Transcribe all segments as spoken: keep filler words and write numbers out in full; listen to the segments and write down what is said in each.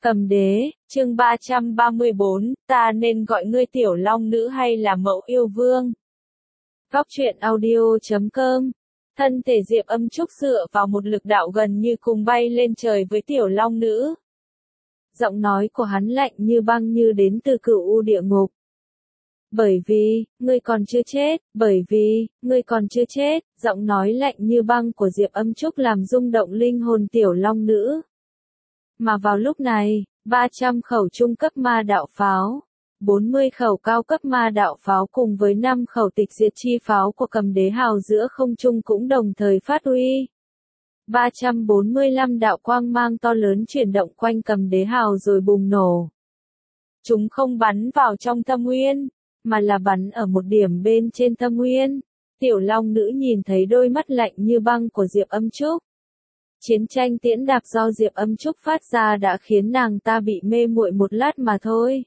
Cầm đế, chương ba trăm ba mươi bốn, ta nên gọi ngươi tiểu long nữ hay là mẫu yêu vương? Góc truyện audio chấm com. Thân thể Diệp Âm Trúc dựa vào một lực đạo gần như cùng bay lên trời với tiểu long nữ. Giọng nói của hắn lạnh như băng như đến từ cửu u địa ngục. Bởi vì, ngươi còn chưa chết, bởi vì, ngươi còn chưa chết, giọng nói lạnh như băng của Diệp Âm Trúc làm rung động linh hồn tiểu long nữ. Mà vào lúc này, ba trăm khẩu trung cấp ma đạo pháo, bốn mươi khẩu cao cấp ma đạo pháo cùng với năm khẩu tịch diệt chi pháo của Cầm Đế Hào giữa không trung cũng đồng thời phát uy. ba trăm bốn mươi lăm đạo quang mang to lớn chuyển động quanh Cầm Đế Hào rồi bùng nổ. Chúng không bắn vào trong thâm uyên, mà là bắn ở một điểm bên trên thâm uyên. Tiểu long nữ nhìn thấy đôi mắt lạnh như băng của Diệp Âm Trúc. Chiến tranh tiễn đạp do Diệp Âm Trúc phát ra đã khiến nàng ta bị mê muội một lát mà thôi.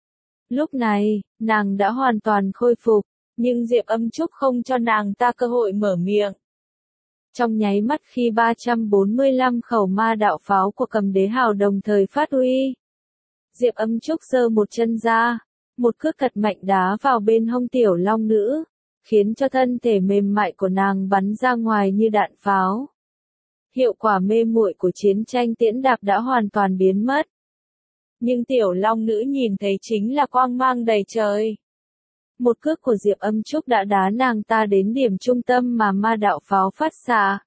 Lúc này, nàng đã hoàn toàn khôi phục, nhưng Diệp Âm Trúc không cho nàng ta cơ hội mở miệng. Trong nháy mắt khi ba trăm bốn mươi lăm khẩu ma đạo pháo của Cầm Đế Hào đồng thời phát uy, Diệp Âm Trúc giơ một chân ra, một cước thật mạnh đá vào bên hông tiểu long nữ, khiến cho thân thể mềm mại của nàng bắn ra ngoài như đạn pháo. Hiệu quả mê muội của chiến tranh tiễn đạp đã hoàn toàn biến mất. Nhưng tiểu long nữ nhìn thấy chính là quang mang đầy trời. Một cước của Diệp Âm Trúc đã đá nàng ta đến điểm trung tâm mà ma đạo pháo phát xạ.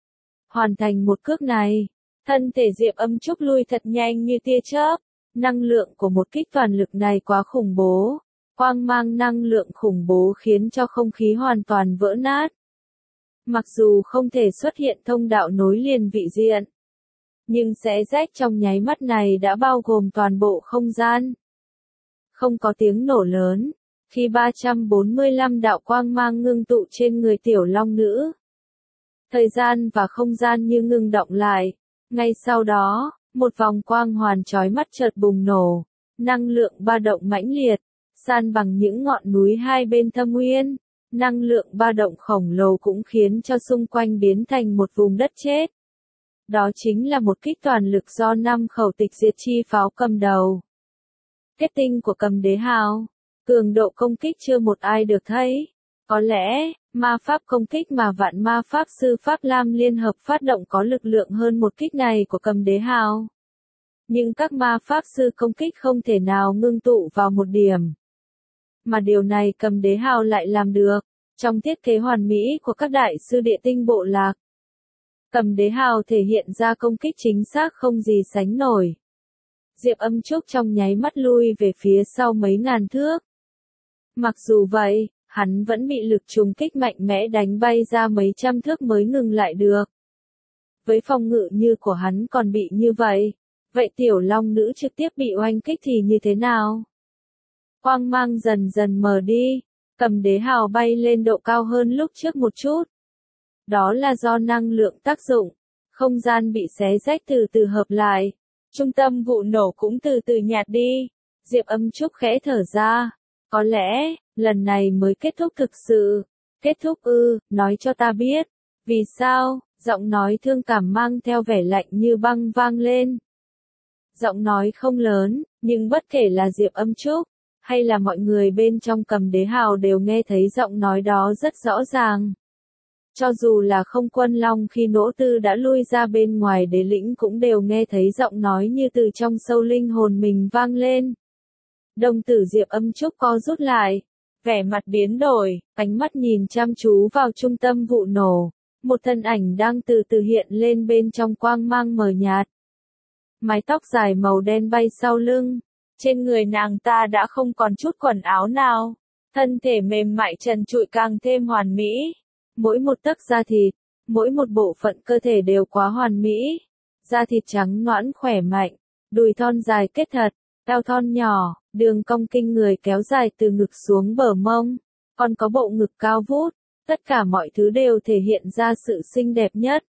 Hoàn thành một cước này, thân thể Diệp Âm Trúc lui thật nhanh như tia chớp. Năng lượng của một kích toàn lực này quá khủng bố. Quang mang năng lượng khủng bố khiến cho không khí hoàn toàn vỡ nát. Mặc dù không thể xuất hiện thông đạo nối liền vị diện, nhưng xé rách trong nháy mắt này đã bao gồm toàn bộ không gian. Không có tiếng nổ lớn, khi ba trăm bốn mươi lăm đạo quang mang ngưng tụ trên người tiểu long nữ. Thời gian và không gian như ngưng động lại. Ngay sau đó, một vòng quang hoàn chói mắt chợt bùng nổ, năng lượng ba động mãnh liệt, san bằng những ngọn núi hai bên thâm uyên. Năng lượng ba động khổng lồ cũng khiến cho xung quanh biến thành một vùng đất chết. Đó chính là một kích toàn lực do năm khẩu tịch diệt chi pháo cầm đầu. Kết tinh của Cầm Đế Hào, cường độ công kích chưa một ai được thấy. Có lẽ, ma pháp công kích mà vạn ma pháp sư Pháp Lam liên hợp phát động có lực lượng hơn một kích này của Cầm Đế Hào. Nhưng các ma pháp sư công kích không thể nào ngưng tụ vào một điểm. Mà điều này Cầm Đế Hào lại làm được, trong thiết kế hoàn mỹ của các đại sư địa tinh bộ lạc. Cầm Đế Hào thể hiện ra công kích chính xác không gì sánh nổi. Diệp Âm Trúc trong nháy mắt lui về phía sau mấy ngàn thước. Mặc dù vậy, hắn vẫn bị lực trùng kích mạnh mẽ đánh bay ra mấy trăm thước mới ngừng lại được. Với phòng ngự như của hắn còn bị như vậy, vậy tiểu long nữ trực tiếp bị oanh kích thì như thế nào? Quang mang dần dần mờ đi, Cầm Đế Hào bay lên độ cao hơn lúc trước một chút. Đó là do năng lượng tác dụng, không gian bị xé rách từ từ hợp lại, trung tâm vụ nổ cũng từ từ nhạt đi. Diệp Âm Trúc khẽ thở ra, có lẽ, lần này mới kết thúc thực sự. Kết thúc ư, nói cho ta biết. Vì sao? Giọng nói thương cảm mang theo vẻ lạnh như băng vang lên. Giọng nói không lớn, nhưng bất kể là Diệp Âm Trúc, hay là mọi người bên trong Cầm Đế Hào đều nghe thấy giọng nói đó rất rõ ràng. Cho dù là không quân long khi nỗ tư đã lui ra bên ngoài đế lĩnh cũng đều nghe thấy giọng nói như từ trong sâu linh hồn mình vang lên. Đồng tử Diệp Âm Trúc co rút lại, vẻ mặt biến đổi, ánh mắt nhìn chăm chú vào trung tâm vụ nổ. Một thân ảnh đang từ từ hiện lên bên trong quang mang mờ nhạt. Mái tóc dài màu đen bay sau lưng. Trên người nàng ta đã không còn chút quần áo nào. Thân thể mềm mại trần trụi càng thêm hoàn mỹ. Mỗi một tấc da thịt, mỗi một bộ phận cơ thể đều quá hoàn mỹ. Da thịt trắng nõn khỏe mạnh, đùi thon dài kết thật, eo thon nhỏ, đường cong kinh người kéo dài từ ngực xuống bờ mông. Còn có bộ ngực cao vút, tất cả mọi thứ đều thể hiện ra sự xinh đẹp nhất.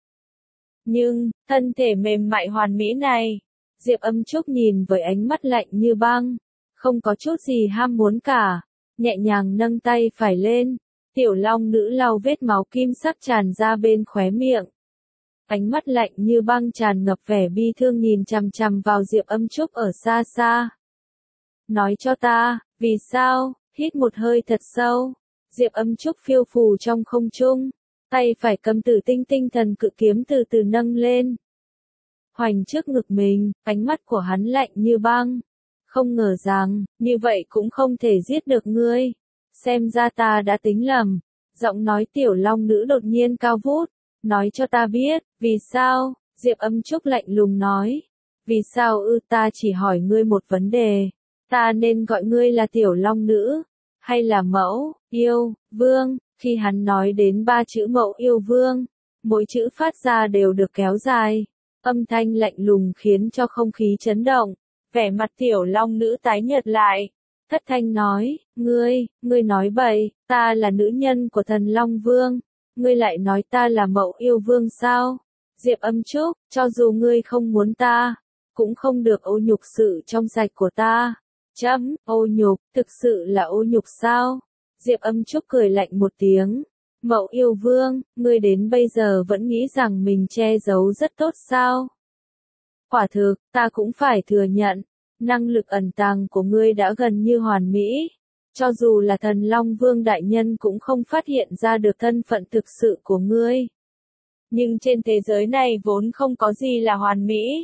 Nhưng, thân thể mềm mại hoàn mỹ này, Diệp Âm Trúc nhìn với ánh mắt lạnh như băng, không có chút gì ham muốn cả, nhẹ nhàng nâng tay phải lên, tiểu long nữ lau vết máu kim sắc tràn ra bên khóe miệng. ánh mắt lạnh như băng tràn ngập vẻ bi thương nhìn chằm chằm vào Diệp Âm Trúc ở xa xa. Nói cho ta, vì sao? Hít một hơi thật sâu. Diệp Âm Trúc phiêu phù trong không trung, tay phải cầm Tử Tinh tinh thần cự kiếm từ từ nâng lên. Hoành trước ngực mình, ánh mắt của hắn lạnh như băng. Không ngờ rằng, như vậy cũng không thể giết được ngươi. Xem ra ta đã tính lầm. Giọng nói tiểu long nữ đột nhiên cao vút. Nói cho ta biết, vì sao? Diệp Âm Trúc lạnh lùng nói. Vì sao ư? Ta chỉ hỏi ngươi một vấn đề. Ta nên gọi ngươi là tiểu long nữ, hay là mẫu, yêu, vương? Khi hắn nói đến ba chữ mẫu yêu vương, mỗi chữ phát ra đều được kéo dài. Âm thanh lạnh lùng khiến cho không khí chấn động. Vẻ mặt tiểu long nữ tái nhợt lại. Thất thanh nói, ngươi, ngươi nói bậy, ta là nữ nhân của thần Long Vương. Ngươi lại nói ta là mẫu yêu vương sao? Diệp Âm Trúc, cho dù ngươi không muốn ta, cũng không được ô nhục sự trong sạch của ta. Chấm, ô nhục, thực sự là ô nhục sao? Diệp Âm Trúc cười lạnh một tiếng. Mẫu yêu vương, ngươi đến bây giờ vẫn nghĩ rằng mình che giấu rất tốt sao? Quả thực, ta cũng phải thừa nhận, năng lực ẩn tàng của ngươi đã gần như hoàn mỹ. Cho dù là thần Long Vương đại nhân cũng không phát hiện ra được thân phận thực sự của ngươi. Nhưng trên thế giới này vốn không có gì là hoàn mỹ.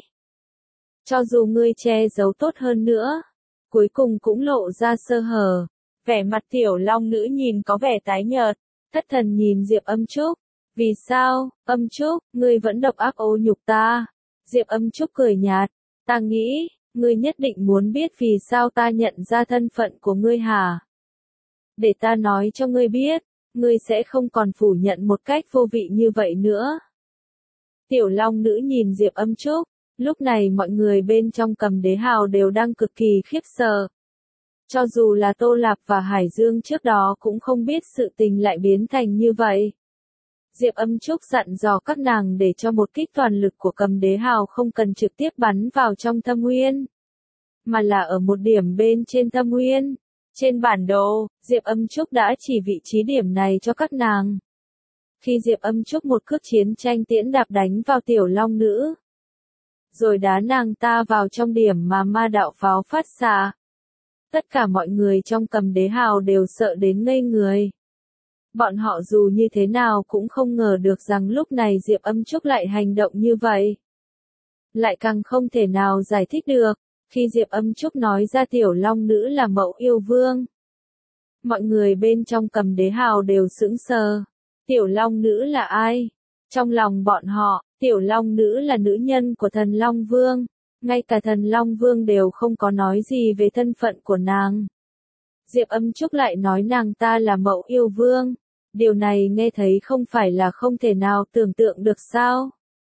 Cho dù ngươi che giấu tốt hơn nữa, cuối cùng cũng lộ ra sơ hở. Vẻ mặt tiểu long nữ nhìn có vẻ tái nhợt, thất thần nhìn Diệp Âm Trúc. Vì sao, Âm Trúc, ngươi vẫn độc ác ô nhục ta? Diệp Âm Trúc cười nhạt, ta nghĩ, ngươi nhất định muốn biết vì sao ta nhận ra thân phận của ngươi hả? Để ta nói cho ngươi biết, ngươi sẽ không còn phủ nhận một cách vô vị như vậy nữa. Tiểu long nữ nhìn Diệp Âm Trúc, lúc này mọi người bên trong Cầm Đế Hào đều đang cực kỳ khiếp sợ. Cho dù là Tô Lạp và Hải Dương trước đó cũng không biết sự tình lại biến thành như vậy. Diệp Âm Trúc dặn dò các nàng để cho một kích toàn lực của Cầm Đế Hào không cần trực tiếp bắn vào trong thâm nguyên, mà là ở một điểm bên trên thâm nguyên. Trên bản đồ, Diệp Âm Trúc đã chỉ vị trí điểm này cho các nàng. Khi Diệp Âm Trúc một cước chiến tranh tiễn đạp đánh vào tiểu long nữ, rồi đá nàng ta vào trong điểm mà ma đạo pháo phát xạ. Tất cả mọi người trong Cầm Đế Hào đều sợ đến ngây người. Bọn họ dù như thế nào cũng không ngờ được rằng lúc này Diệp Âm Trúc lại hành động như vậy. Lại càng không thể nào giải thích được, khi Diệp Âm Trúc nói ra tiểu long nữ là mẫu yêu vương. Mọi người bên trong Cầm Đế Hào đều sững sờ. Tiểu long nữ là ai? Trong lòng bọn họ, tiểu long nữ là nữ nhân của thần Long Vương. Ngay cả thần Long Vương đều không có nói gì về thân phận của nàng. Diệp Âm Trúc lại nói nàng ta là mẫu yêu vương. Điều này nghe thấy không phải là không thể nào tưởng tượng được sao?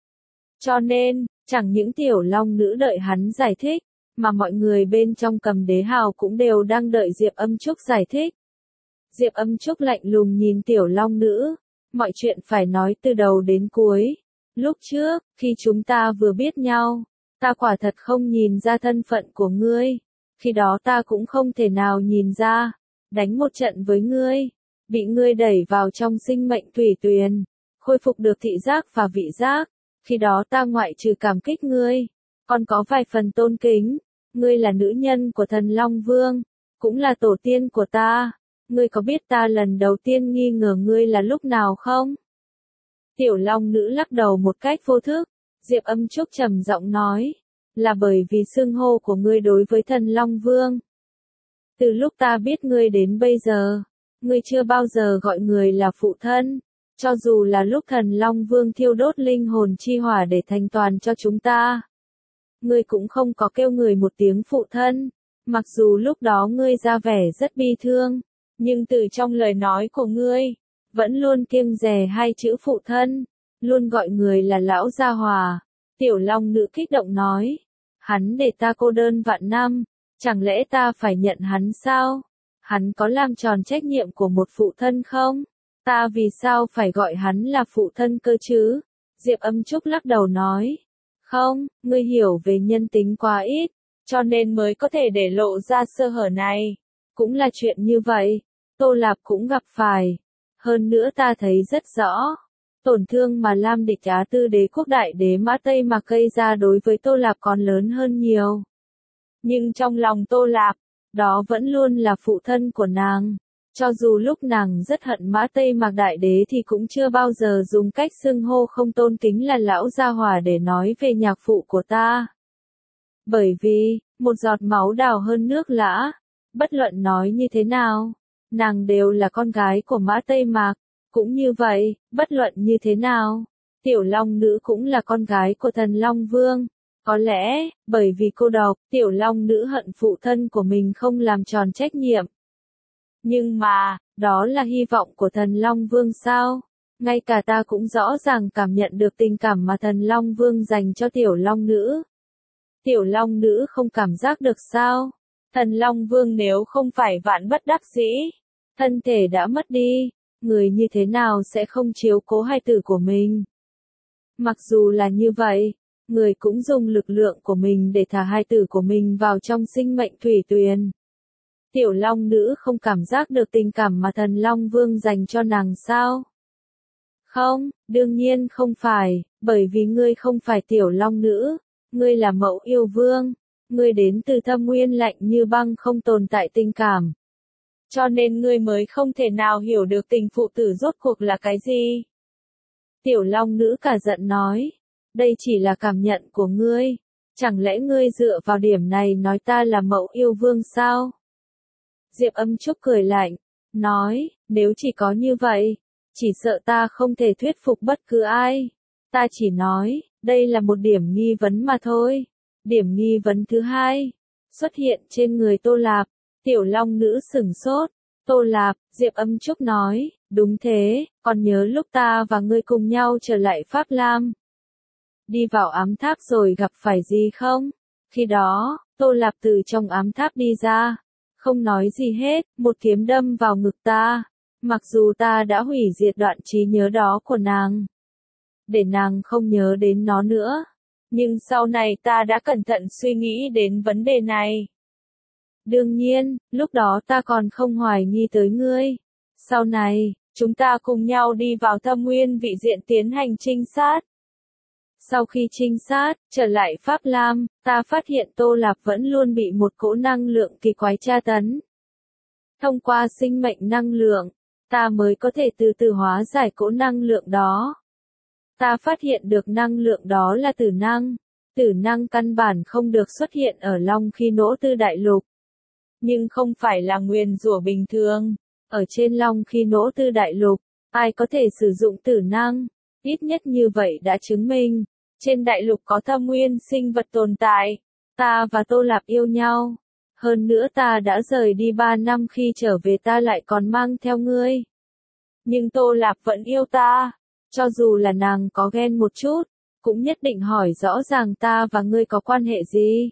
Cho nên, chẳng những tiểu long nữ đợi hắn giải thích, mà mọi người bên trong Cầm Đế Hào cũng đều đang đợi Diệp Âm Trúc giải thích. Diệp Âm Trúc lạnh lùng nhìn tiểu long nữ, mọi chuyện phải nói từ đầu đến cuối. Lúc trước, khi chúng ta vừa biết nhau, ta quả thật không nhìn ra thân phận của ngươi. Khi đó ta cũng không thể nào nhìn ra, đánh một trận với ngươi, bị ngươi đẩy vào trong sinh mệnh thủy tuyền, khôi phục được thị giác và vị giác. Khi đó ta ngoại trừ cảm kích ngươi, còn có vài phần tôn kính. Ngươi là nữ nhân của thần Long Vương, cũng là tổ tiên của ta. Ngươi có biết ta lần đầu tiên nghi ngờ ngươi là lúc nào không? Tiểu long nữ lắc đầu một cách vô thức. Diệp Âm Trúc trầm giọng nói, là bởi vì xưng hô của ngươi đối với thần Long Vương. Từ lúc ta biết ngươi đến bây giờ, ngươi chưa bao giờ gọi người là phụ thân. Cho dù là lúc thần Long Vương thiêu đốt linh hồn chi hỏa để thành toàn cho chúng ta, ngươi cũng không có kêu người một tiếng phụ thân. Mặc dù lúc đó ngươi ra vẻ rất bi thương, nhưng từ trong lời nói của ngươi, vẫn luôn kiêng dè hai chữ phụ thân, luôn gọi người là lão gia hòa. Tiểu long nữ kích động nói, hắn để ta cô đơn vạn năm, chẳng lẽ ta phải nhận hắn sao? Hắn có làm tròn trách nhiệm của một phụ thân không? Ta vì sao phải gọi hắn là phụ thân cơ chứ? Diệp Âm Trúc lắc đầu nói, không, ngươi hiểu về nhân tính quá ít, cho nên mới có thể để lộ ra sơ hở này. Cũng là chuyện như vậy, Tô Lạp cũng gặp phải. Hơn nữa ta thấy rất rõ, Tổn thương mà Lam Địch Á Tư đế quốc đại đế Mã Tây Mạc gây ra đối với Tô Lạp còn lớn hơn nhiều. Nhưng trong lòng Tô Lạp, đó vẫn luôn là phụ thân của nàng. Cho dù lúc nàng rất hận Mã Tây Mạc đại đế thì cũng chưa bao giờ dùng cách xưng hô không tôn kính là lão gia hỏa để nói về nhạc phụ của ta. Bởi vì, một giọt máu đào hơn nước lã, bất luận nói như thế nào, nàng đều là con gái của Mã Tây Mạc. Cũng như vậy, bất luận như thế nào, Tiểu Long Nữ cũng là con gái của Thần Long Vương. Có lẽ, bởi vì cô độc, Tiểu Long Nữ hận phụ thân của mình không làm tròn trách nhiệm. Nhưng mà, đó là hy vọng của Thần Long Vương sao? Ngay cả ta cũng rõ ràng cảm nhận được tình cảm mà Thần Long Vương dành cho Tiểu Long Nữ. Tiểu Long Nữ không cảm giác được sao? Thần Long Vương nếu không phải vạn bất đắc dĩ, thân thể đã mất đi, người như thế nào sẽ không chiếu cố hài tử của mình? Mặc dù là như vậy, người cũng dùng lực lượng của mình để thả hài tử của mình vào trong sinh mệnh thủy tuyền. Tiểu Long Nữ không cảm giác được tình cảm mà Thần Long Vương dành cho nàng sao? Không, đương nhiên không phải, bởi vì ngươi không phải Tiểu Long Nữ, ngươi là Mẫu Yêu Vương, ngươi đến từ thâm nguyên lạnh như băng không tồn tại tình cảm. Cho nên ngươi mới không thể nào hiểu được tình phụ tử rốt cuộc là cái gì. Tiểu Long Nữ cả giận nói, đây chỉ là cảm nhận của ngươi, chẳng lẽ ngươi dựa vào điểm này nói ta là Mẫu Yêu Vương sao? Diệp Âm Trúc cười lạnh, nói, nếu chỉ có như vậy, chỉ sợ ta không thể thuyết phục bất cứ ai. Ta chỉ nói, đây là một điểm nghi vấn mà thôi. Điểm nghi vấn thứ hai, xuất hiện trên người Tô Lạp. Tiểu Long Nữ sửng sốt. Tô Lạp, Diệp Âm Trúc nói, đúng thế, còn nhớ lúc ta và ngươi cùng nhau trở lại Pháp Lam. Đi vào ám tháp rồi gặp phải gì không? Khi đó, Tô Lạp từ trong ám tháp đi ra. Không nói gì hết, một kiếm đâm vào ngực ta. Mặc dù ta đã hủy diệt đoạn trí nhớ đó của nàng. Để nàng không nhớ đến nó nữa. Nhưng sau này ta đã cẩn thận suy nghĩ đến vấn đề này. Đương nhiên, lúc đó ta còn không hoài nghi tới ngươi. Sau này, chúng ta cùng nhau đi vào thâm nguyên vị diện tiến hành trinh sát. Sau khi trinh sát, trở lại Pháp Lam, ta phát hiện Tô Lạp vẫn luôn bị một cỗ năng lượng kỳ quái tra tấn. Thông qua sinh mệnh năng lượng, ta mới có thể từ từ hóa giải cỗ năng lượng đó. Ta phát hiện được năng lượng đó là tử năng. Tử năng căn bản không được xuất hiện ở Long Khí Nỗ Tư Đại Lục. Nhưng không phải là nguyền rủa bình thường. Ở trên Long Khí Nỗ Tư Đại Lục, ai có thể sử dụng tử năng, ít nhất như vậy đã chứng minh. Trên đại lục có thâm nguyên sinh vật tồn tại. Ta và Tô Lạp yêu nhau. Hơn nữa ta đã rời đi ba năm, khi trở về ta lại còn mang theo ngươi. Nhưng Tô Lạp vẫn yêu ta. Cho dù là nàng có ghen một chút, cũng nhất định hỏi rõ ràng ta và ngươi có quan hệ gì.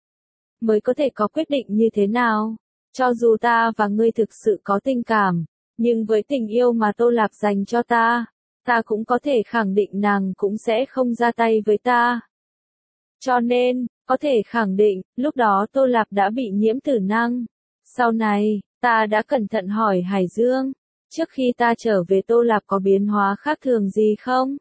Mới có thể có quyết định như thế nào. Cho dù ta và ngươi thực sự có tình cảm, nhưng với tình yêu mà Tô Lạp dành cho ta, ta cũng có thể khẳng định nàng cũng sẽ không ra tay với ta. Cho nên, có thể khẳng định, lúc đó Tô Lạp đã bị nhiễm tử năng. Sau này, ta đã cẩn thận hỏi Hải Dương, trước khi ta trở về Tô Lạp có biến hóa khác thường gì không?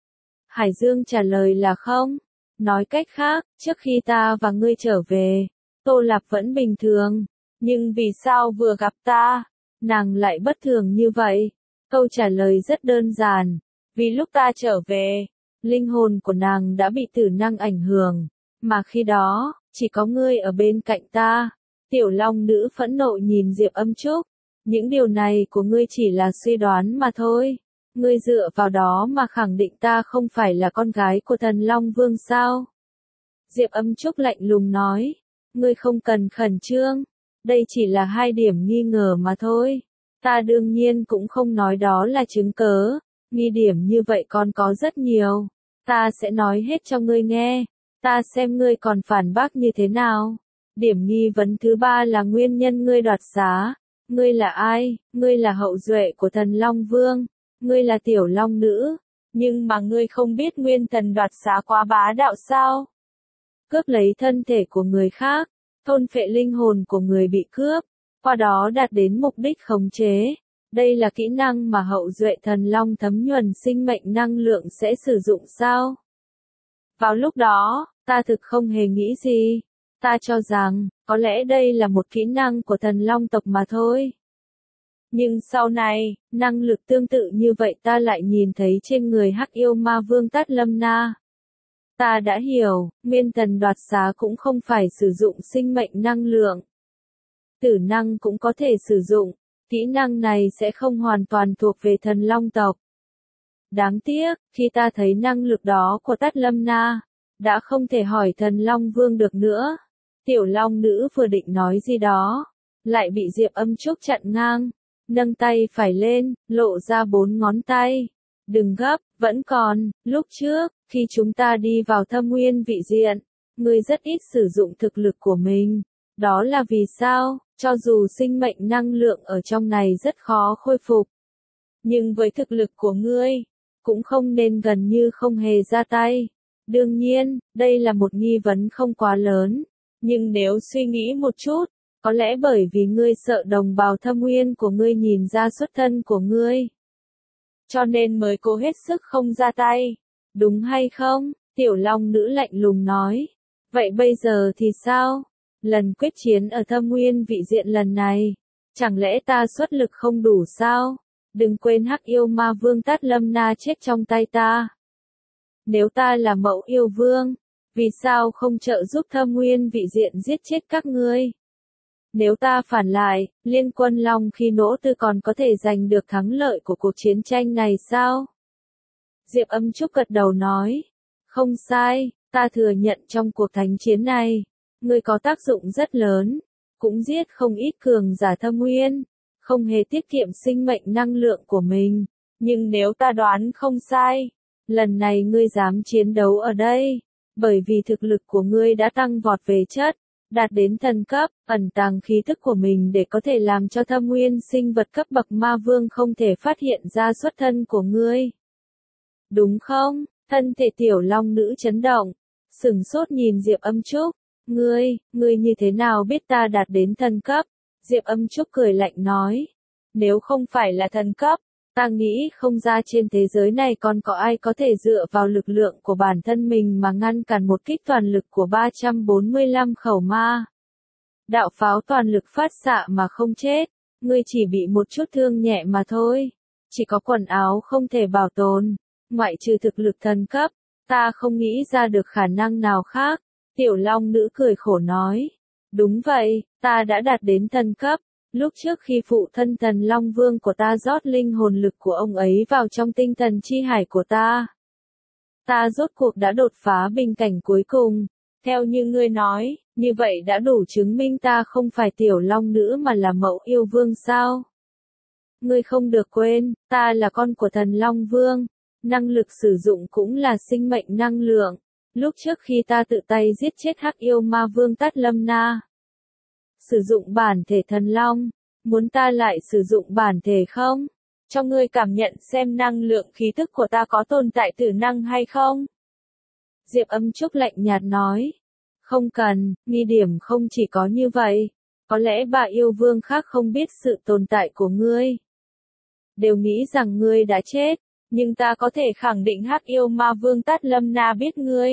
Hải Dương trả lời là không. Nói cách khác, trước khi ta và ngươi trở về, Tô Lạp vẫn bình thường. Nhưng vì sao vừa gặp ta, nàng lại bất thường như vậy? Câu trả lời rất đơn giản. Vì lúc ta trở về, linh hồn của nàng đã bị tử năng ảnh hưởng. Mà khi đó, chỉ có ngươi ở bên cạnh ta. Tiểu Long Nữ phẫn nộ nhìn Diệp Âm Trúc. Những điều này của ngươi chỉ là suy đoán mà thôi. Ngươi dựa vào đó mà khẳng định ta không phải là con gái của Thần Long Vương sao? Diệp Âm Trúc lạnh lùng nói. Ngươi không cần khẩn trương. Đây chỉ là hai điểm nghi ngờ mà thôi. Ta đương nhiên cũng không nói đó là chứng cớ. Nghi điểm như vậy còn có rất nhiều. Ta sẽ nói hết cho ngươi nghe. Ta xem ngươi còn phản bác như thế nào. Điểm nghi vấn thứ ba là nguyên nhân ngươi đoạt xá. Ngươi là ai? Ngươi là hậu duệ của Thần Long Vương. Ngươi là Tiểu Long Nữ. Nhưng mà ngươi không biết nguyên thần đoạt xá quá bá đạo sao? Cướp lấy thân thể của người khác. Thôn phệ linh hồn của người bị cướp. Qua đó đạt đến mục đích khống chế. Đây là kỹ năng mà hậu duệ thần long thấm nhuần sinh mệnh năng lượng sẽ sử dụng sao? Vào lúc đó, ta thực không hề nghĩ gì. Ta cho rằng, có lẽ đây là một kỹ năng của thần long tộc mà thôi. Nhưng sau này, năng lực tương tự như vậy ta lại nhìn thấy trên người Hắc Yêu Ma Vương Tát Lâm Na. Ta đã hiểu, nguyên thần đoạt xá cũng không phải sử dụng sinh mệnh năng lượng. Tử năng cũng có thể sử dụng, kỹ năng này sẽ không hoàn toàn thuộc về thần long tộc. Đáng tiếc, khi ta thấy năng lực đó của Tát Lâm Na, đã không thể hỏi thần long vương được nữa. Tiểu long nữ vừa định nói gì đó, lại bị Diệp Âm Trúc chặn ngang, nâng tay phải lên, lộ ra bốn ngón tay. Đừng gấp, vẫn còn, lúc trước, khi chúng ta đi vào thâm nguyên vị diện, ngươi rất ít sử dụng thực lực của mình. Đó là vì sao? Cho dù sinh mệnh năng lượng ở trong này rất khó khôi phục. Nhưng với thực lực của ngươi, cũng không nên gần như không hề ra tay. Đương nhiên, đây là một nghi vấn không quá lớn. Nhưng nếu suy nghĩ một chút, có lẽ bởi vì ngươi sợ đồng bào thâm nguyên của ngươi nhìn ra xuất thân của ngươi. Cho nên mới cố hết sức không ra tay. Đúng hay không? Tiểu long nữ lạnh lùng nói. Vậy bây giờ thì sao? Lần quyết chiến ở thâm nguyên vị diện lần này, chẳng lẽ ta xuất lực không đủ sao? Đừng quên Hắc Yêu Ma Vương Tát Lâm Na chết trong tay ta. Nếu ta là Mậu Yêu Vương, vì sao không trợ giúp thâm nguyên vị diện giết chết các ngươi? Nếu ta phản lại, Liên Quân Long khi nỗ tư còn có thể giành được thắng lợi của cuộc chiến tranh này sao? Diệp Âm Trúc gật đầu nói. Không sai, ta thừa nhận trong cuộc thánh chiến này, ngươi có tác dụng rất lớn, cũng giết không ít cường giả thâm nguyên, không hề tiết kiệm sinh mệnh năng lượng của mình. Nhưng nếu ta đoán không sai, lần này ngươi dám chiến đấu ở đây, bởi vì thực lực của ngươi đã tăng vọt về chất, đạt đến thần cấp, ẩn tàng khí thức của mình để có thể làm cho thâm nguyên sinh vật cấp bậc ma vương không thể phát hiện ra xuất thân của ngươi. Đúng không? Thân thể tiểu long nữ chấn động, sừng sốt nhìn Diệp Âm Trúc. Ngươi, ngươi như thế nào biết ta đạt đến thần cấp? Diệp Âm Trúc cười lạnh nói. Nếu không phải là thần cấp, ta nghĩ không ra trên thế giới này còn có ai có thể dựa vào lực lượng của bản thân mình mà ngăn cản một kích toàn lực của ba trăm bốn mươi lăm khẩu ma. Đạo pháo toàn lực phát xạ mà không chết, ngươi chỉ bị một chút thương nhẹ mà thôi. Chỉ có quần áo không thể bảo tồn, ngoại trừ thực lực thần cấp, ta không nghĩ ra được khả năng nào khác. Tiểu long nữ cười khổ nói. Đúng vậy, ta đã đạt đến thần cấp. Lúc trước khi phụ thân thần long vương của ta rót linh hồn lực của ông ấy vào trong tinh thần chi hải của ta, ta rốt cuộc đã đột phá bình cảnh cuối cùng. Theo như ngươi nói, như vậy đã đủ chứng minh ta không phải tiểu long nữ mà là Mậu Yêu Vương sao? Ngươi không được quên, ta là con của thần long vương. Năng lực sử dụng cũng là sinh mệnh năng lượng. Lúc trước khi ta tự tay giết chết Hắc Yêu Ma Vương Tát Lâm Na, sử dụng bản thể thần long, muốn ta lại sử dụng bản thể không? Cho ngươi cảm nhận xem năng lượng khí thức của ta có tồn tại tử năng hay không? Diệp Âm Trúc lạnh nhạt nói. Không cần, nghi điểm không chỉ có như vậy. Có lẽ bà yêu vương khác không biết sự tồn tại của ngươi. Đều nghĩ rằng ngươi đã chết. Nhưng ta có thể khẳng định Hắc Yêu Ma Vương Tát Lâm Na biết ngươi.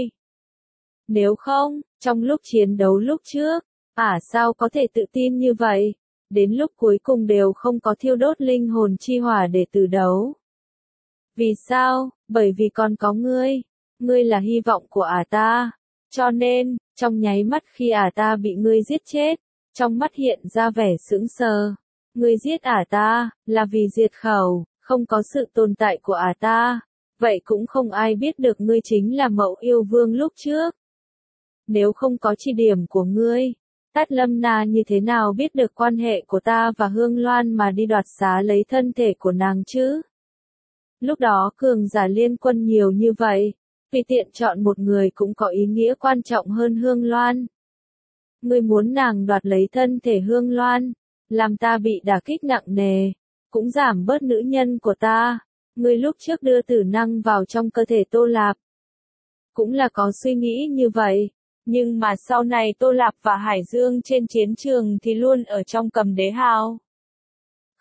Nếu không, trong lúc chiến đấu lúc trước, ả à sao có thể tự tin như vậy? Đến lúc cuối cùng đều không có thiêu đốt linh hồn chi hỏa để từ đấu. Vì sao? Bởi vì còn có ngươi. Ngươi là hy vọng của ả à ta. Cho nên, trong nháy mắt khi ả à ta bị ngươi giết chết, trong mắt hiện ra vẻ sững sờ. Ngươi giết ả à ta, là vì diệt khẩu. Không có sự tồn tại của ả à ta, vậy cũng không ai biết được ngươi chính là Mậu Yêu Vương lúc trước. Nếu không có chỉ điểm của ngươi, Tát Lâm Na như thế nào biết được quan hệ của ta và Hương Loan mà đi đoạt xá lấy thân thể của nàng chứ? Lúc đó cường giả liên quân nhiều như vậy, vì tiện chọn một người cũng có ý nghĩa quan trọng hơn Hương Loan. Ngươi muốn nàng đoạt lấy thân thể Hương Loan, làm ta bị đả kích nặng nề. Cũng giảm bớt nữ nhân của ta. Ngươi lúc trước đưa tử năng vào trong cơ thể Tô Lạp, cũng là có suy nghĩ như vậy. Nhưng mà sau này Tô Lạp và Hải Dương trên chiến trường thì luôn ở trong Cầm Đế Hào.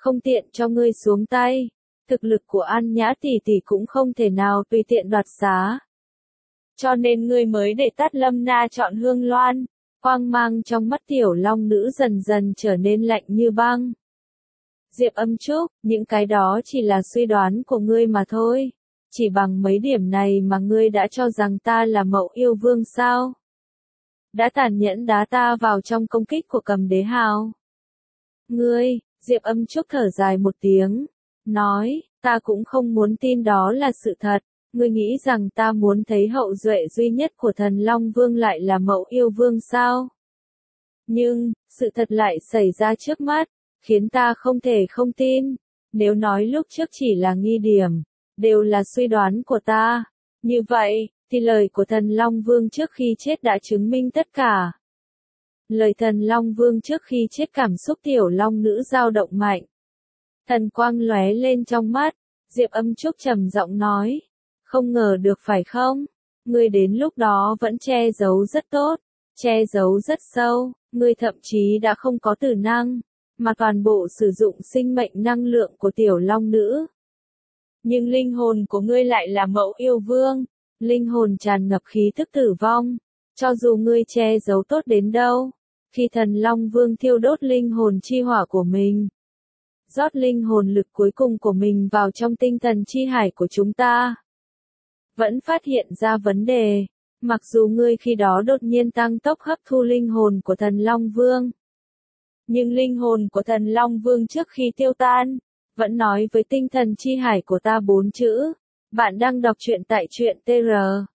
không tiện cho ngươi xuống tay. Thực lực của An Nhã tỷ tỷ cũng không thể nào tùy tiện đoạt xá. Cho nên ngươi mới để Tát Lâm Na chọn Hương Loan. Quang mang trong mắt tiểu long nữ dần dần trở nên lạnh như băng. Diệp Âm Trúc, những cái đó chỉ là suy đoán của ngươi mà thôi. Chỉ bằng mấy điểm này mà ngươi đã cho rằng ta là Mậu Yêu Vương sao? Đã tàn nhẫn đá ta vào trong công kích của Cầm Đế Hào. Ngươi, Diệp Âm Trúc thở dài một tiếng, nói, ta cũng không muốn tin đó là sự thật. Ngươi nghĩ rằng ta muốn thấy hậu duệ duy nhất của Thần Long Vương lại là Mậu Yêu Vương sao? Nhưng, sự thật lại xảy ra trước mắt, khiến ta không thể không tin. Nếu nói lúc trước chỉ là nghi điểm, đều là suy đoán của ta. Như vậy, thì lời của Thần Long Vương trước khi chết đã chứng minh tất cả. Lời Thần Long Vương trước khi chết cảm xúc tiểu long nữ dao động mạnh. Thần quang lóe lên trong mắt, Diệp Âm Trúc trầm giọng nói. Không ngờ được phải không? Ngươi đến lúc đó vẫn che giấu rất tốt, che giấu rất sâu, ngươi thậm chí đã không có tử năng, mà toàn bộ sử dụng sinh mệnh năng lượng của tiểu long nữ. Nhưng linh hồn của ngươi lại là Mậu Yêu Vương, linh hồn tràn ngập khí tức tử vong, cho dù ngươi che giấu tốt đến đâu, khi Thần Long Vương thiêu đốt linh hồn chi hỏa của mình, rót linh hồn lực cuối cùng của mình vào trong tinh thần chi hải của chúng ta, vẫn phát hiện ra vấn đề, mặc dù ngươi khi đó đột nhiên tăng tốc hấp thu linh hồn của Thần Long Vương. Nhưng linh hồn của Thần Long Vương trước khi tiêu tan, vẫn nói với tinh thần chi hải của ta bốn chữ. Bạn đang đọc truyện tại truyện tê rờ.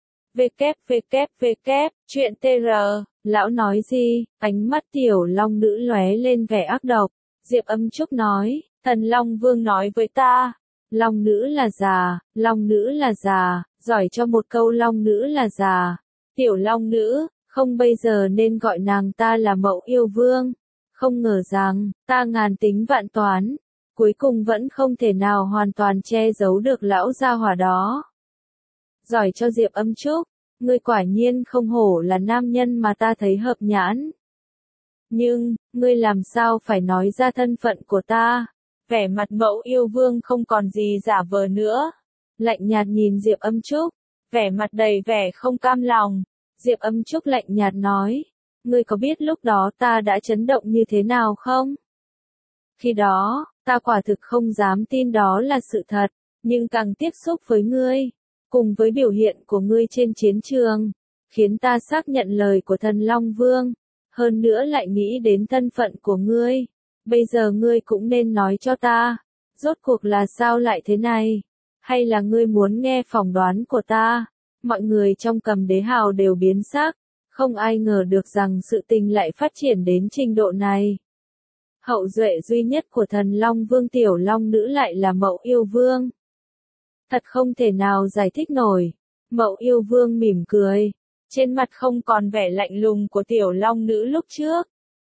www, truyện tê rờ, lão nói gì, ánh mắt tiểu long nữ lóe lên vẻ ác độc. Diệp Âm Trúc nói, Thần Long Vương nói với ta, long nữ là già, long nữ là già, giỏi cho một câu long nữ là già. Tiểu long nữ, không bây giờ nên gọi nàng ta là Mậu Yêu Vương. Không ngờ rằng, ta ngàn tính vạn toán, cuối cùng vẫn không thể nào hoàn toàn che giấu được lão gia hỏa đó. Giỏi cho Diệp Âm Trúc, ngươi quả nhiên không hổ là nam nhân mà ta thấy hợp nhãn. Nhưng, ngươi làm sao phải nói ra thân phận của ta? Vẻ mặt Mậu Yêu Vương không còn gì giả vờ nữa. Lạnh nhạt nhìn Diệp Âm Trúc, vẻ mặt đầy vẻ không cam lòng. Diệp Âm Trúc lạnh nhạt nói, ngươi có biết lúc đó ta đã chấn động như thế nào không? Khi đó, ta quả thực không dám tin đó là sự thật, nhưng càng tiếp xúc với ngươi, cùng với biểu hiện của ngươi trên chiến trường, khiến ta xác nhận lời của Thần Long Vương, hơn nữa lại nghĩ đến thân phận của ngươi. Bây giờ ngươi cũng nên nói cho ta, rốt cuộc là sao lại thế này? Hay là ngươi muốn nghe phỏng đoán của ta? Mọi người trong Cầm Đế Hào đều biến sắc, không ai ngờ được rằng sự tình lại phát triển đến trình độ này. Hậu duệ duy nhất của Thần Long Vương tiểu long nữ lại là Mậu Yêu Vương. Thật không thể nào giải thích nổi. Mậu Yêu Vương mỉm cười, trên mặt không còn vẻ lạnh lùng của tiểu long nữ lúc trước,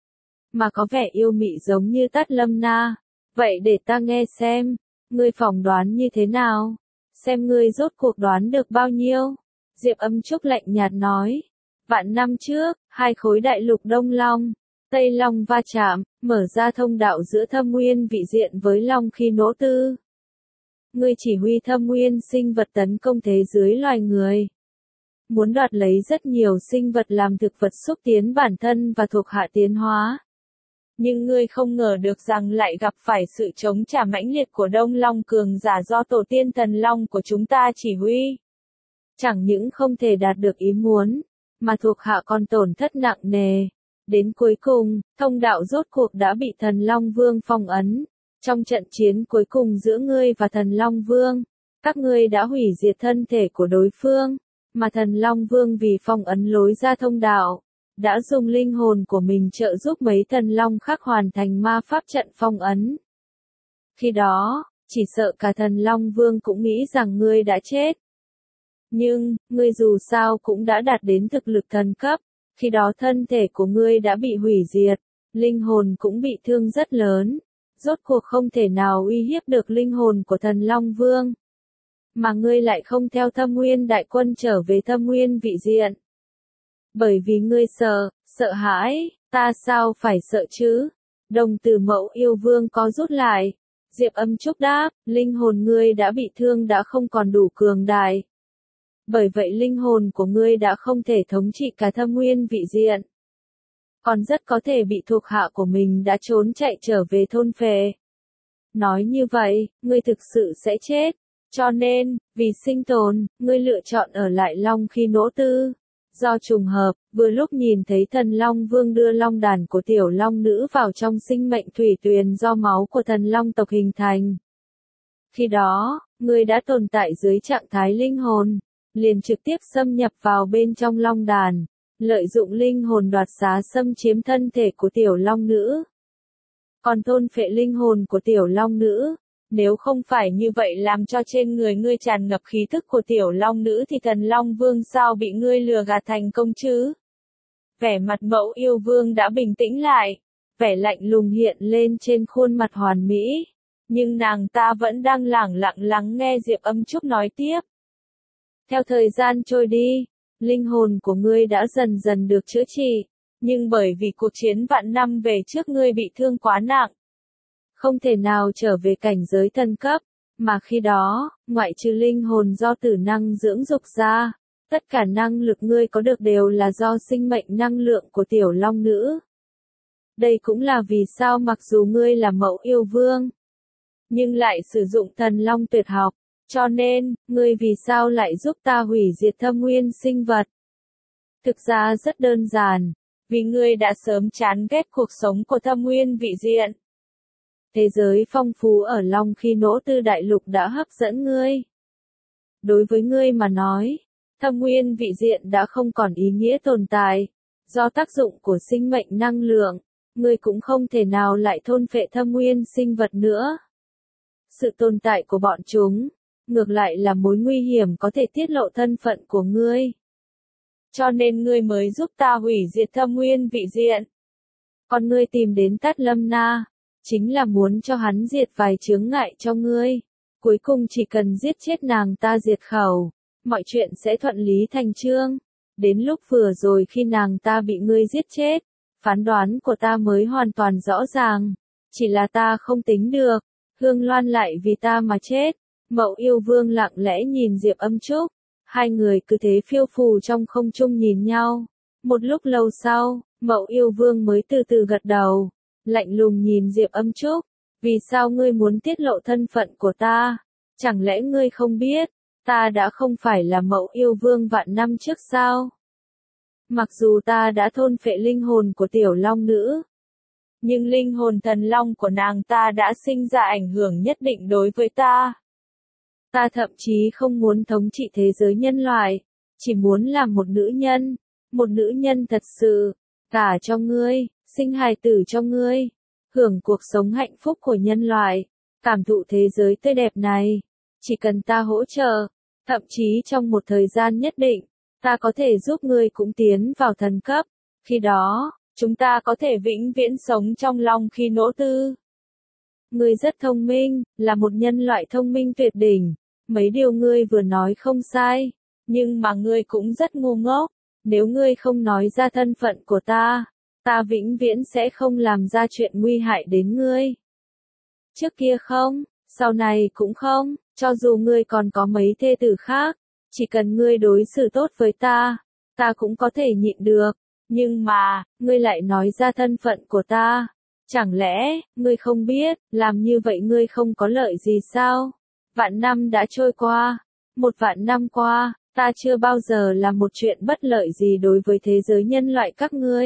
mà có vẻ yêu mị giống như Tát Lâm Na. Vậy để ta nghe xem, ngươi phỏng đoán như thế nào? Xem ngươi rốt cuộc đoán được bao nhiêu? Diệp Âm Trúc lạnh nhạt nói. Vạn năm trước, hai khối đại lục Đông Long, Tây Long va chạm, mở ra thông đạo giữa Thâm Nguyên vị diện với Long Khi Nỗ Tư. Ngươi chỉ huy Thâm Nguyên sinh vật tấn công thế giới loài người, muốn đoạt lấy rất nhiều sinh vật làm thực vật xúc tiến bản thân và thuộc hạ tiến hóa. Nhưng ngươi không ngờ được rằng lại gặp phải sự chống trả mãnh liệt của Đông Long cường giả do tổ tiên Thần Long của chúng ta chỉ huy. Chẳng những không thể đạt được ý muốn, mà thuộc hạ còn tổn thất nặng nề. Đến cuối cùng, thông đạo rốt cuộc đã bị Thần Long Vương phong ấn. Trong trận chiến cuối cùng giữa ngươi và Thần Long Vương, các ngươi đã hủy diệt thân thể của đối phương, mà Thần Long Vương vì phong ấn lối ra thông đạo, đã dùng linh hồn của mình trợ giúp mấy thần long khác hoàn thành ma pháp trận phong ấn. Khi đó, chỉ sợ cả Thần Long Vương cũng nghĩ rằng ngươi đã chết. Nhưng, ngươi dù sao cũng đã đạt đến thực lực thần cấp, khi đó thân thể của ngươi đã bị hủy diệt, linh hồn cũng bị thương rất lớn, rốt cuộc không thể nào uy hiếp được linh hồn của Thần Long Vương. Mà ngươi lại không theo Thâm Nguyên đại quân trở về Thâm Nguyên vị diện. Bởi vì ngươi sợ, sợ hãi, ta sao phải sợ chứ? Đồng tử Mậu Yêu Vương có rút lại, Diệp Âm Trúc đáp, linh hồn ngươi đã bị thương đã không còn đủ cường đại. Bởi vậy linh hồn của ngươi đã không thể thống trị cả thâm nguyên vị diện. Còn rất có thể bị thuộc hạ của mình đã trốn chạy trở về thôn phệ. Nói như vậy, ngươi thực sự sẽ chết. Cho nên, vì sinh tồn, ngươi lựa chọn ở lại Long Khi Nỗ Tư. Do trùng hợp, vừa lúc nhìn thấy Thần Long Vương đưa long đàn của tiểu long nữ vào trong sinh mệnh thủy tuyền do máu của thần long tộc hình thành. Khi đó, ngươi đã tồn tại dưới trạng thái linh hồn, liền trực tiếp xâm nhập vào bên trong long đàn, lợi dụng linh hồn đoạt xá xâm chiếm thân thể của tiểu long nữ. Còn thôn phệ linh hồn của tiểu long nữ, nếu không phải như vậy làm cho trên người ngươi tràn ngập khí thức của tiểu long nữ thì thần long vương sao bị ngươi lừa gạt thành công chứ? Vẻ mặt Mẫu Yêu Vương đã bình tĩnh lại, vẻ lạnh lùng hiện lên trên khuôn mặt hoàn mỹ, nhưng nàng ta vẫn đang lẳng lặng lắng nghe Diệp Âm Trúc nói tiếp. Theo thời gian trôi đi, linh hồn của ngươi đã dần dần được chữa trị, nhưng bởi vì cuộc chiến vạn năm về trước ngươi bị thương quá nặng, không thể nào trở về cảnh giới thần cấp, mà khi đó, ngoại trừ linh hồn do tử năng dưỡng dục ra, tất cả năng lực ngươi có được đều là do sinh mệnh năng lượng của tiểu long nữ. Đây cũng là vì sao mặc dù ngươi là Mẫu Yêu Vương, nhưng lại sử dụng thần long tuyệt học, cho nên, ngươi vì sao lại giúp ta hủy diệt thâm nguyên sinh vật? Thực ra rất đơn giản, vì ngươi đã sớm chán ghét cuộc sống của thâm nguyên vị diện. Thế giới phong phú ở Long Khi Nỗ Tư đại lục đã hấp dẫn ngươi. Đối với ngươi mà nói, thâm nguyên vị diện đã không còn ý nghĩa tồn tại, do tác dụng của sinh mệnh năng lượng, ngươi cũng không thể nào lại thôn phệ thâm nguyên sinh vật nữa. Sự tồn tại của bọn chúng, ngược lại là mối nguy hiểm có thể tiết lộ thân phận của ngươi. Cho nên ngươi mới giúp ta hủy diệt thâm nguyên vị diện. Còn ngươi tìm đến Tát Lâm Na, chính là muốn cho hắn diệt vài chướng ngại cho ngươi. Cuối cùng chỉ cần giết chết nàng ta diệt khẩu, mọi chuyện sẽ thuận lý thành chương. Đến lúc vừa rồi khi nàng ta bị ngươi giết chết, phán đoán của ta mới hoàn toàn rõ ràng. Chỉ là ta không tính được, Hương Loan lại vì ta mà chết. Mẫu Yêu Vương lặng lẽ nhìn Diệp Âm Trúc, hai người cứ thế phiêu phù trong không trung nhìn nhau. Một lúc lâu sau, Mẫu Yêu Vương mới từ từ gật đầu, lạnh lùng nhìn Diệp Âm Trúc, vì sao ngươi muốn tiết lộ thân phận của ta? Chẳng lẽ ngươi không biết, ta đã không phải là Mẫu Yêu Vương vạn năm trước sao? Mặc dù ta đã thôn phệ linh hồn của tiểu long nữ, nhưng linh hồn thần long của nàng ta đã sinh ra ảnh hưởng nhất định đối với ta. Ta thậm chí không muốn thống trị thế giới nhân loại, chỉ muốn làm một nữ nhân, một nữ nhân thật sự, gả cho ngươi, sinh hài tử cho ngươi, hưởng cuộc sống hạnh phúc của nhân loại, cảm thụ thế giới tươi đẹp này. Chỉ cần ta hỗ trợ, thậm chí trong một thời gian nhất định, ta có thể giúp ngươi cũng tiến vào thần cấp. Khi đó, chúng ta có thể vĩnh viễn sống trong Long Khi Nỗ Tư. Ngươi rất thông minh, là một nhân loại thông minh tuyệt đỉnh. Mấy điều ngươi vừa nói không sai, nhưng mà ngươi cũng rất ngu ngốc. Nếu ngươi không nói ra thân phận của ta, ta vĩnh viễn sẽ không làm ra chuyện nguy hại đến ngươi. Trước kia không, sau này cũng không, cho dù ngươi còn có mấy thê tử khác, chỉ cần ngươi đối xử tốt với ta, ta cũng có thể nhịn được. Nhưng mà, ngươi lại nói ra thân phận của ta. Chẳng lẽ, ngươi không biết, làm như vậy ngươi không có lợi gì sao? Vạn năm đã trôi qua. Một vạn năm qua, ta chưa bao giờ làm một chuyện bất lợi gì đối với thế giới nhân loại các ngươi.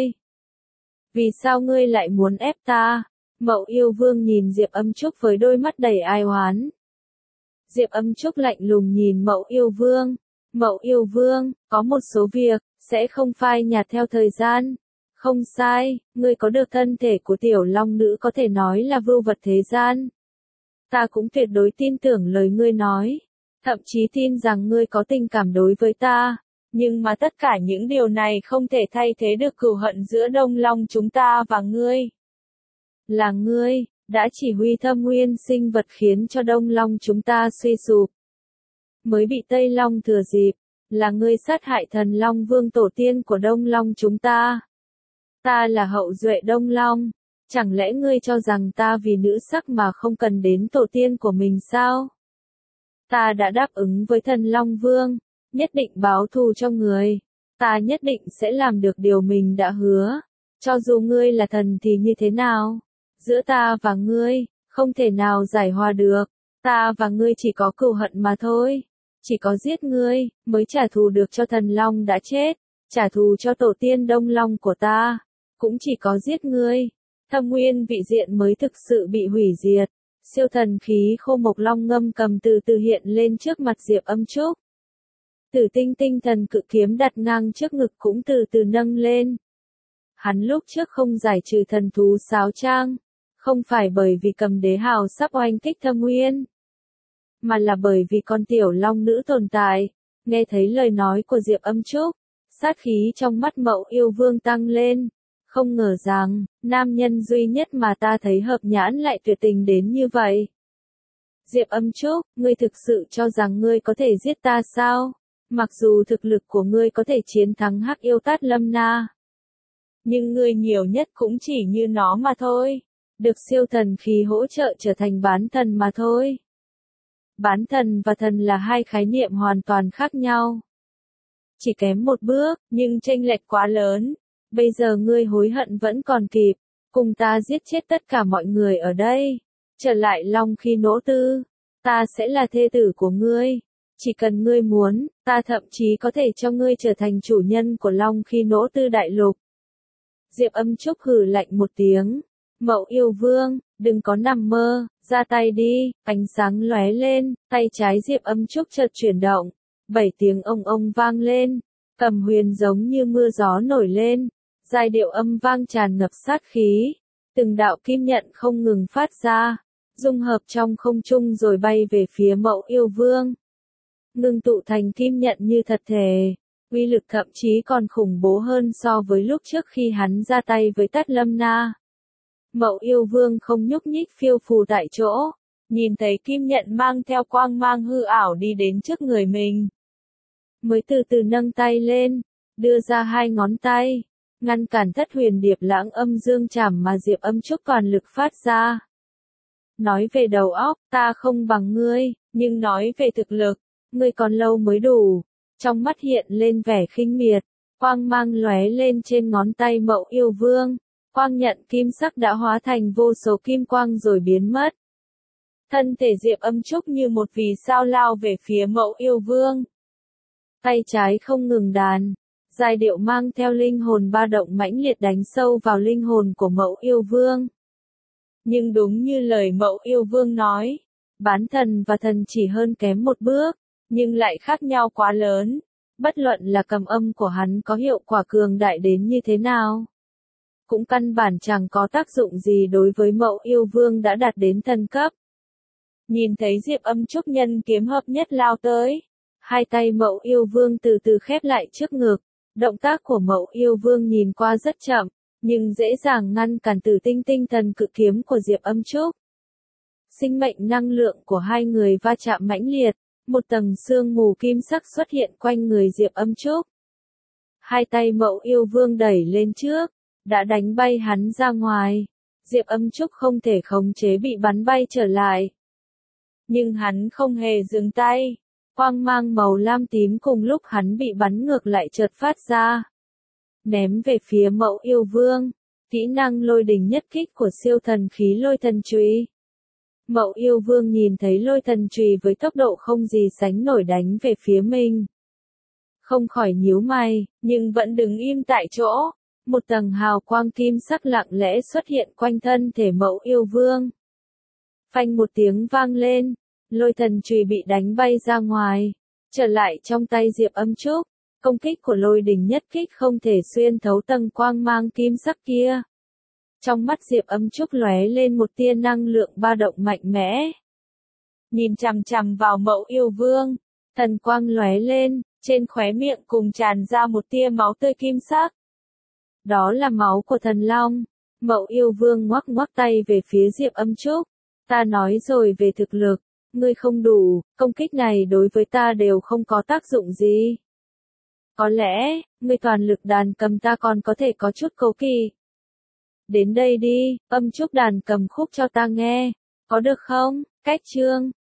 Vì sao ngươi lại muốn ép ta? Mẫu Yêu Vương nhìn Diệp Âm Trúc với đôi mắt đầy ai oán. Diệp Âm Trúc lạnh lùng nhìn Mẫu Yêu Vương. Mẫu Yêu Vương, có một số việc, sẽ không phai nhạt theo thời gian. Không sai, ngươi có được thân thể của tiểu long nữ có thể nói là vưu vật thế gian. Ta cũng tuyệt đối tin tưởng lời ngươi nói. Thậm chí tin rằng ngươi có tình cảm đối với ta. Nhưng mà tất cả những điều này không thể thay thế được cừu hận giữa Đông Long chúng ta và ngươi. Là ngươi, đã chỉ huy thâm nguyên sinh vật khiến cho Đông Long chúng ta suy sụp. Mới bị Tây Long thừa dịp, là ngươi sát hại thần Long Vương tổ tiên của Đông Long chúng ta. Ta là hậu duệ Đông Long, Chẳng lẽ ngươi cho rằng ta vì nữ sắc mà không cần đến tổ tiên của mình sao? Ta đã đáp ứng với thần Long Vương, nhất định báo thù cho người. Ta nhất định sẽ làm được điều mình đã hứa. Cho dù ngươi là thần thì như thế nào? Giữa ta và ngươi, không thể nào giải hòa được. Ta và ngươi chỉ có cừu hận mà thôi. Chỉ có giết ngươi, mới trả thù được cho thần Long đã chết. Trả thù cho tổ tiên Đông Long của ta. Cũng chỉ có giết ngươi. Thâm nguyên vị diện mới thực sự bị hủy diệt. Siêu thần khí khô mộc long ngâm cầm từ từ hiện lên trước mặt Diệp Âm Trúc. Tử tinh tinh thần cự kiếm đặt ngang trước ngực cũng từ từ nâng lên. Hắn lúc trước không giải trừ thần thú sáo trang, không phải bởi vì cầm đế hào sắp oanh kích thâm nguyên, mà là bởi vì con tiểu long nữ tồn tại. Nghe thấy lời nói của Diệp Âm Trúc, sát khí trong mắt Mậu Yêu Vương tăng lên. Không ngờ rằng, nam nhân duy nhất mà ta thấy hợp nhãn lại tuyệt tình đến như vậy. Diệp Âm Trúc, ngươi thực sự cho rằng ngươi có thể giết ta sao? Mặc dù thực lực của ngươi có thể chiến thắng Hắc Yêu Tát Lâm Na, nhưng ngươi nhiều nhất cũng chỉ như nó mà thôi. Được siêu thần khí hỗ trợ trở thành bán thần mà thôi. Bán thần và thần là hai khái niệm hoàn toàn khác nhau. Chỉ kém một bước, nhưng chênh lệch quá lớn. Bây giờ ngươi hối hận vẫn còn kịp, cùng ta giết chết tất cả mọi người ở đây. Trở lại Long Khi Nỗ Tư, ta sẽ là thê tử của ngươi. Chỉ cần ngươi muốn, ta thậm chí có thể cho ngươi trở thành chủ nhân của Long Khi Nỗ Tư đại lục. Diệp Âm Trúc hừ lạnh một tiếng. Mậu Yêu Vương, đừng có nằm mơ, ra tay đi. Ánh sáng lóe lên, tay trái Diệp Âm Trúc chợt chuyển động. Bảy tiếng ông ông vang lên, Cầm Huyền giống như mưa gió nổi lên. Giai điệu âm vang tràn ngập sát khí, từng đạo kim nhận không ngừng phát ra, dung hợp trong không trung rồi bay về phía Mậu Yêu Vương. Ngưng tụ thành kim nhận như thật thể, uy lực thậm chí còn khủng bố hơn so với lúc trước khi hắn ra tay với Tát Lâm Na. Mậu Yêu Vương không nhúc nhích phiêu phù tại chỗ, nhìn thấy kim nhận mang theo quang mang hư ảo đi đến trước người mình. Mới từ từ nâng tay lên, đưa ra hai ngón tay. Ngăn cản Thất Huyền Điệp Lãng âm dương chảm mà Diệp Âm Trúc toàn lực phát ra. Nói về đầu óc, ta không bằng ngươi, nhưng nói về thực lực, ngươi còn lâu mới đủ. Trong mắt hiện lên vẻ khinh miệt, quang mang lóe lên trên ngón tay Mậu Yêu Vương. Quang nhận kim sắc đã hóa thành vô số kim quang rồi biến mất. Thân thể Diệp Âm Trúc như một vì sao lao về phía Mậu Yêu Vương. Tay trái không ngừng đàn. Giai điệu mang theo linh hồn ba động mãnh liệt đánh sâu vào linh hồn của Mậu Yêu Vương. Nhưng đúng như lời Mậu Yêu Vương nói, bán thần và thần chỉ hơn kém một bước, nhưng lại khác nhau quá lớn. Bất luận là cầm âm của hắn có hiệu quả cường đại đến như thế nào, cũng căn bản chẳng có tác dụng gì đối với Mậu Yêu Vương đã đạt đến thần cấp. Nhìn thấy Diệp Âm Trúc nhân kiếm hợp nhất lao tới, hai tay Mậu Yêu Vương từ từ khép lại trước ngực. Động tác của Mậu Yêu Vương nhìn qua rất chậm, nhưng dễ dàng ngăn cản Tử Tinh tinh thần cự kiếm của Diệp Âm Trúc. Sinh mệnh năng lượng của hai người va chạm mãnh liệt, một tầng sương mù kim sắc xuất hiện quanh người Diệp Âm Trúc. Hai tay Mậu Yêu Vương đẩy lên trước, đã đánh bay hắn ra ngoài. Diệp Âm Trúc không thể khống chế bị bắn bay trở lại. Nhưng hắn không hề dừng tay. Quang mang màu lam tím cùng lúc hắn bị bắn ngược lại chợt phát ra. Ném về phía Mậu Yêu Vương. Kỹ năng lôi đình nhất kích của siêu thần khí lôi thần chùy. Mậu Yêu Vương nhìn thấy lôi thần chùy với tốc độ không gì sánh nổi đánh về phía mình. Không khỏi nhíu mày, nhưng vẫn đứng im tại chỗ. Một tầng hào quang kim sắc lặng lẽ xuất hiện quanh thân thể Mậu Yêu Vương. Phanh một tiếng vang lên. Lôi thần chùy bị đánh bay ra ngoài, trở lại trong tay Diệp Âm Trúc. Công kích của lôi đình nhất kích không thể xuyên thấu tầng quang mang kim sắc kia. Trong mắt Diệp Âm Trúc lóe lên một tia năng lượng ba động mạnh mẽ. Nhìn chằm chằm vào Mậu Yêu Vương, thần quang lóe lên, trên khóe miệng cùng tràn ra một tia máu tươi kim sắc. Đó là máu của thần long. Mậu Yêu Vương ngoắc ngoắc tay về phía Diệp Âm Trúc. Ta nói rồi về thực lực. Ngươi không đủ, công kích này đối với ta đều không có tác dụng gì. Có lẽ, ngươi toàn lực đàn cầm ta còn có thể có chút cầu kỳ. Đến đây đi, âm trúc đàn cầm khúc cho ta nghe. Có được không? Cách chương